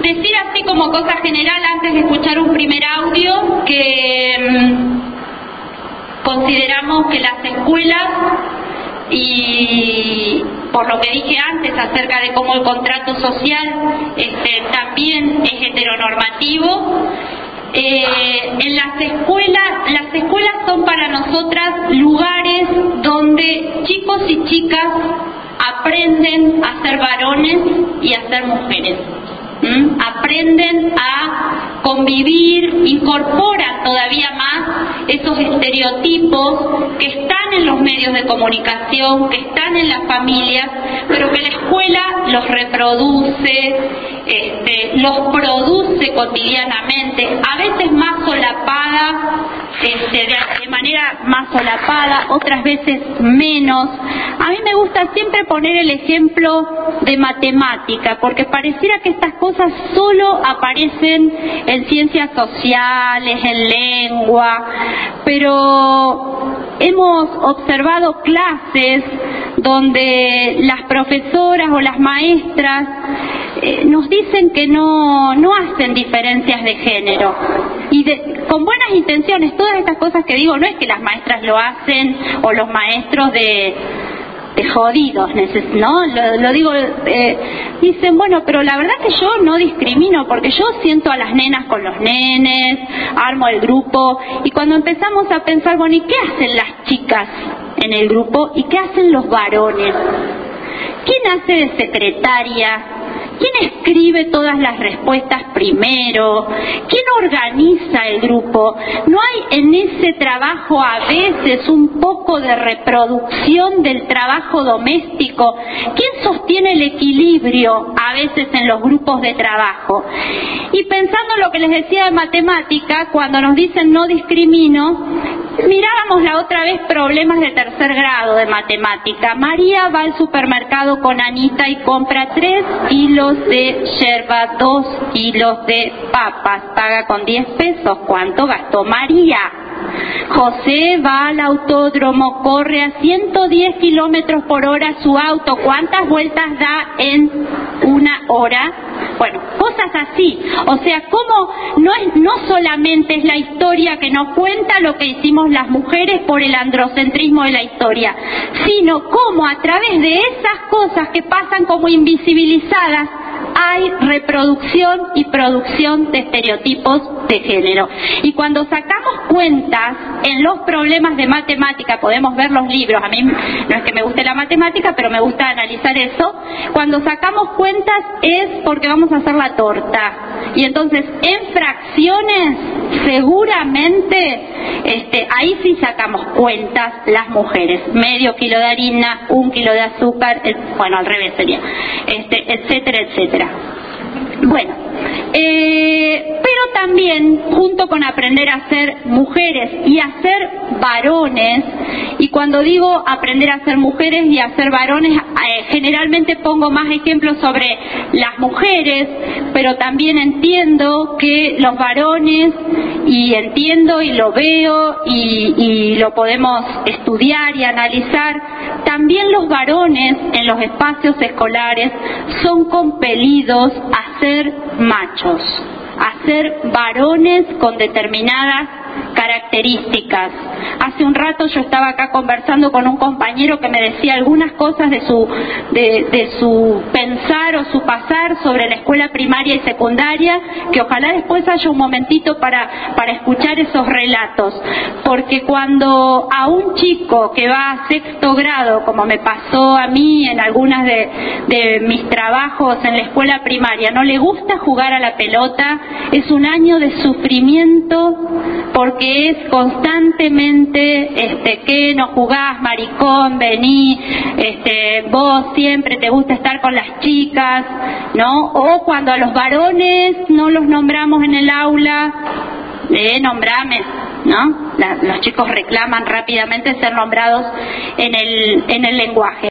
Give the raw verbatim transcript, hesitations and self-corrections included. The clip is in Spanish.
decir así como cosa general, antes de escuchar un primer audio, que mmm, consideramos que las escuelas, y por lo que dije antes acerca de cómo el contrato social este, también es heteronormativo, eh, en las escuelas, las escuelas son para nosotras lugares donde chicos y chicas aprenden a ser varones y a ser mujeres. ¿Mm? Aprenden a convivir, incorporan todavía más esos estereotipos que están en los medios de comunicación, que están en las familias, pero que la escuela los reproduce, este, los produce cotidianamente, a veces más solapada, este, de, de manera más solapada, otras veces menos. A mí me gusta siempre poner el ejemplo de matemática, porque pareciera que estas cosas solo aparecen en ciencias sociales, en lengua, pero hemos observado clases donde las profesoras o las maestras eh, nos dicen que no, no hacen diferencias de género, y de, con buenas intenciones. Todas estas cosas que digo, no es que las maestras lo hacen o los maestros de de jodidos, ¿no? Lo, lo digo, eh, dicen, bueno, pero la verdad que yo no discrimino, porque yo siento a las nenas con los nenes, armo el grupo, y cuando empezamos a pensar, bueno, ¿y qué hacen las chicas en el grupo? ¿Y qué hacen los varones? ¿Quién hace de secretaria? ¿Quién escribe todas las respuestas primero? ¿Quién organiza el grupo? ¿No hay en ese trabajo a veces un poco de reproducción del trabajo doméstico? ¿Quién sostiene el equilibrio a veces en los grupos de trabajo? Y pensando en lo que les decía de matemática, cuando nos dicen no discrimino, mirábamos la otra vez problemas de tercer grado de matemática. María va al supermercado con Anita y compra tres kilos de yerba, dos kilos de papas, paga con diez pesos. ¿Cuánto gastó María? José va al autódromo, corre a ciento diez kilómetros por hora su auto. ¿Cuántas vueltas da en una hora? Bueno, cosas así. O sea, cómo no es, no solamente es la historia que nos cuenta lo que hicimos las mujeres por el androcentrismo de la historia, sino cómo a través de esas cosas que pasan como invisibilizadas hay reproducción y producción de estereotipos de género. Y cuando sacamos cuentas en los problemas de matemática, podemos ver los libros, a mí no es que me guste la matemática, pero me gusta analizar eso. Cuando sacamos cuentas es porque vamos a hacer la torta, y entonces en fracciones seguramente este, ahí sí sacamos cuentas las mujeres, medio kilo de harina, un kilo de azúcar, el, bueno, al revés sería, este, etcétera, etcétera. Bueno, eh, pero también junto con aprender a ser mujeres y a ser varones, y cuando digo aprender a ser mujeres y a ser varones, eh, generalmente pongo más ejemplos sobre las mujeres, pero también entiendo que los varones, y entiendo y lo veo y, y lo podemos estudiar y analizar, también los varones en los espacios escolares son compelidos a ser machos, a ser varones con determinadas características. Hace un rato yo estaba acá conversando con un compañero que me decía algunas cosas de su, de, de su pensar o su pasar sobre la escuela primaria y secundaria, que ojalá después haya un momentito para, para escuchar esos relatos, porque cuando a un chico que va a sexto grado, como me pasó a mí en algunas de, de mis trabajos en la escuela primaria, no le gusta jugar a la pelota, es un año de sufrimiento, porque es constantemente este, que no jugás, maricón, vení, este, vos siempre te gusta estar con las chicas, ¿no? O cuando a los varones no los nombramos en el aula, eh, nombrame, ¿no? La, los chicos reclaman rápidamente ser nombrados en el, en el lenguaje.